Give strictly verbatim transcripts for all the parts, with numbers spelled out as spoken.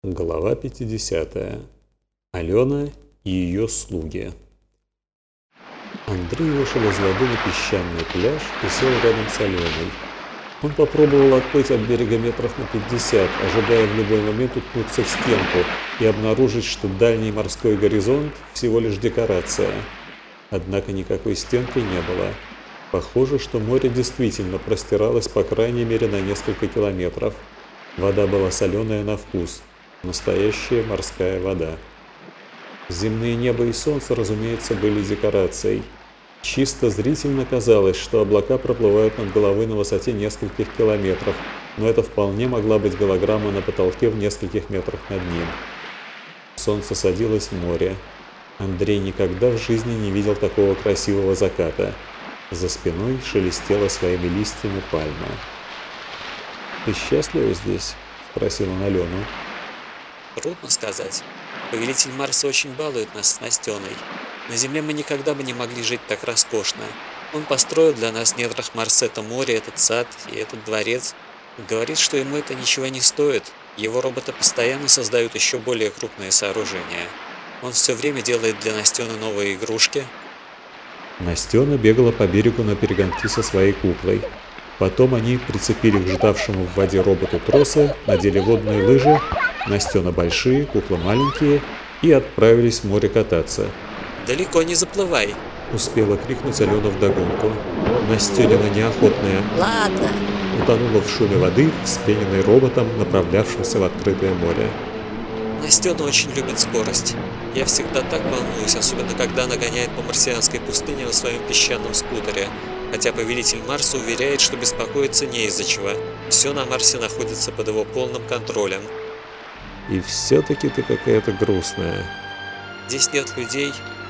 Глава пятидесятая. Алена и ее слуги. Андрей вышел из воды на песчаный пляж и сел рядом с Аленой. Он попробовал отплыть от берега метров на пятьдесят, ожидая в любой момент уткнуться в стенку и обнаружить, что дальний морской горизонт всего лишь декорация. Однако никакой стенки не было. Похоже, что море действительно простиралось по крайней мере на несколько километров. Вода была соленая на вкус. Настоящая морская вода. Земные небо и солнце, разумеется, были декорацией. Чисто зрительно казалось, что облака проплывают над головой на высоте нескольких километров, но это вполне могла быть голограмма на потолке в нескольких метрах над ним. Солнце садилось в море. Андрей никогда в жизни не видел такого красивого заката. За спиной шелестела своими листьями пальма. «Ты счастлива здесь?» – спросил он Алену. Трудно сказать. Повелитель Марса очень балует нас с Настеной. На Земле мы никогда бы не могли жить так роскошно. Он построил для нас в недрах Марса это море, этот сад и этот дворец. Говорит, что ему это ничего не стоит. Его роботы постоянно создают еще более крупные сооружения. Он все время делает для Настены новые игрушки. Настена бегала по берегу на перегонки со своей куклой. Потом они прицепили к ждавшему в воде роботу тросы, надели водные лыжи, Настена большие, кукла маленькие, и отправились в море кататься. «Далеко не заплывай!» — успела крикнуть Алена вдогонку. Настенина неохотная «Ладно!» утонула в шуме воды, вспененной роботом, направлявшимся в открытое море. Настена очень любит скорость. Я всегда так волнуюсь, особенно когда она гоняет по марсианской пустыне на своем песчаном скутере. Хотя повелитель Марса уверяет, что беспокоиться не из-за чего. Все на Марсе находится под его полным контролем. И все-таки ты какая-то грустная. Здесь нет людей.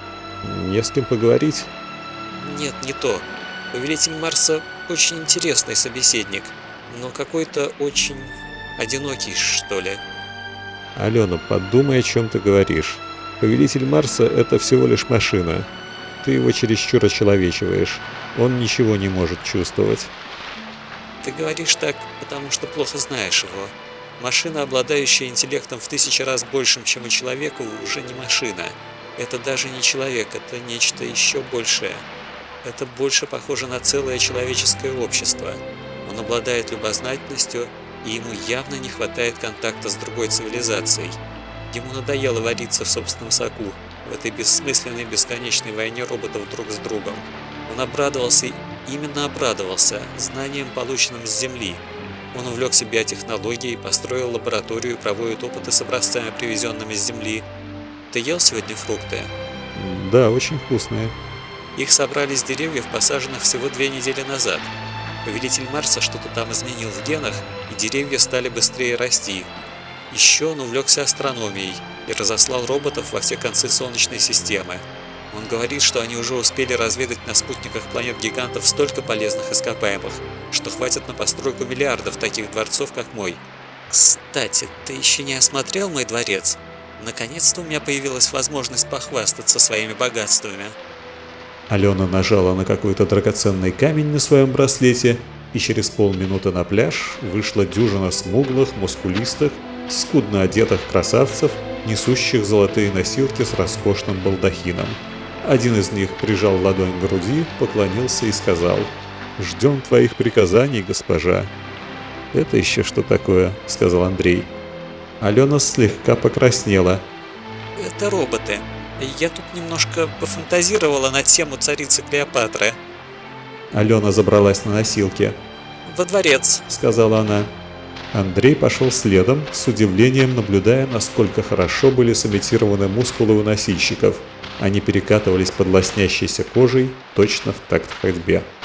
Не с кем поговорить? Нет, не то. Повелитель Марса очень интересный собеседник, но какой-то очень одинокий, что ли. Алена, подумай, о чем ты говоришь. Повелитель Марса — это всего лишь машина. Ты его чересчур очеловечиваешь. Он ничего не может чувствовать. Ты говоришь так, потому что плохо знаешь его. Машина, обладающая интеллектом в тысячи раз большим, чем у человека, уже не машина. Это даже не человек, это нечто еще большее. Это больше похоже на целое человеческое общество. Он обладает любознательностью, и ему явно не хватает контакта с другой цивилизацией. Ему надоело вариться в собственном соку, в этой бессмысленной бесконечной войне роботов друг с другом. Он обрадовался, именно обрадовался, знанием, полученным с Земли. Он увлекся биотехнологией, построил лабораторию и проводит опыты с образцами, привезенными с Земли. Ты ел сегодня фрукты? Да, очень вкусные. Их собрали с деревьев, посаженных всего две недели назад. Повелитель Марса что-то там изменил в генах, и деревья стали быстрее расти. Еще он увлекся астрономией и разослал роботов во все концы Солнечной системы. Он говорит, что они уже успели разведать на спутниках планет-гигантов столько полезных ископаемых, что хватит на постройку миллиардов таких дворцов, как мой. Кстати, ты еще не осмотрел мой дворец? Наконец-то у меня появилась возможность похвастаться своими богатствами. Алена нажала на какой-то драгоценный камень на своем браслете, и через полминуты на пляж вышла дюжина смуглых, мускулистых, скудно одетых красавцев, несущих золотые носилки с роскошным балдахином. Один из них прижал ладонь к груди, поклонился и сказал: «Ждем твоих приказаний, госпожа». «Это еще что такое?» — сказал Андрей. Алена слегка покраснела. «Это роботы. Я тут немножко пофантазировала на тему царицы Клеопатры». Алена забралась на носилки. «Во дворец», — сказала она. Андрей пошел следом, с удивлением наблюдая, насколько хорошо были сымитированы мускулы у носильщиков. Они перекатывались под лоснящейся кожей точно в такт ходьбе.